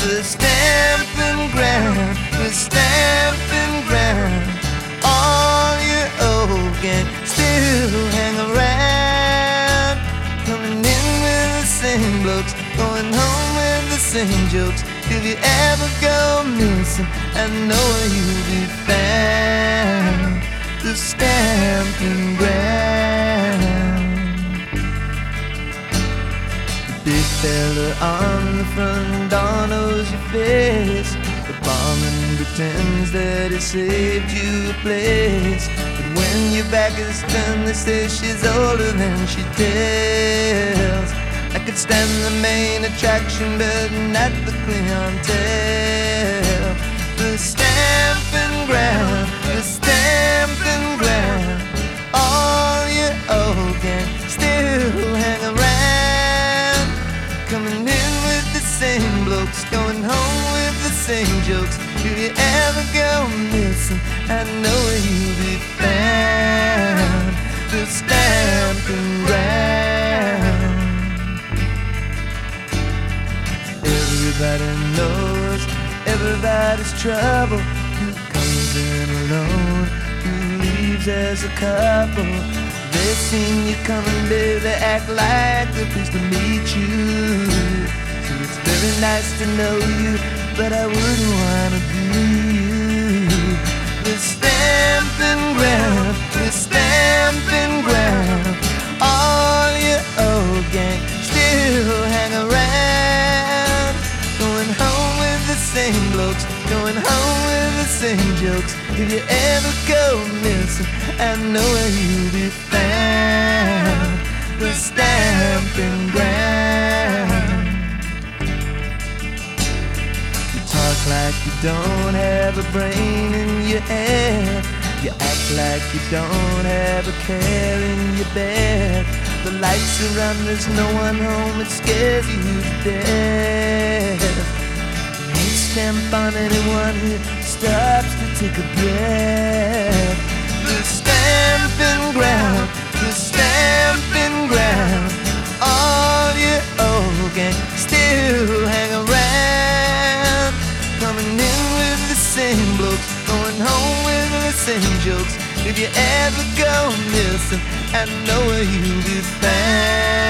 The stamping ground, the stamping ground. All your old gang still hang around, coming in with the same blokes, going home with the same jokes. If you ever go missing, I know where you'll be found. The stamping ground. The big fella on the front door knows your face. The barman pretends that he saved you a place, but when your back is turned, they say she's older than she tells. I could stand the main attraction, but not the clientele. The stamping ground, the stamping ground. All your old gang still hang around, coming in with the same blokes, going home with the same jokes. If you ever go missing, I know where you'll be found. The stamping ground. Everybody knows everybody's trouble, who comes in alone, who leaves as a couple. They've seen you coming, babe, they act like they're pleased to meet you. So it's very nice to know you, but I wouldn't wanna be you. The stamping ground, the stamping ground. All your old gang still hang around, going home with the same blokes, going home with the same jokes. If you ever go missing, I know where you'll be found. The stamping ground. You talk like you don't have a brain in your head. You act like you don't have a care in your bed. The lights are on, there's no one home, it scares you to death. You ain't stamp on anyone who stops to take a breath. The stamping ground, the stamping ground. All your old gang still hang around, coming in with the same blokes, going home with the same jokes. If you ever go missing, I know where you'll be found.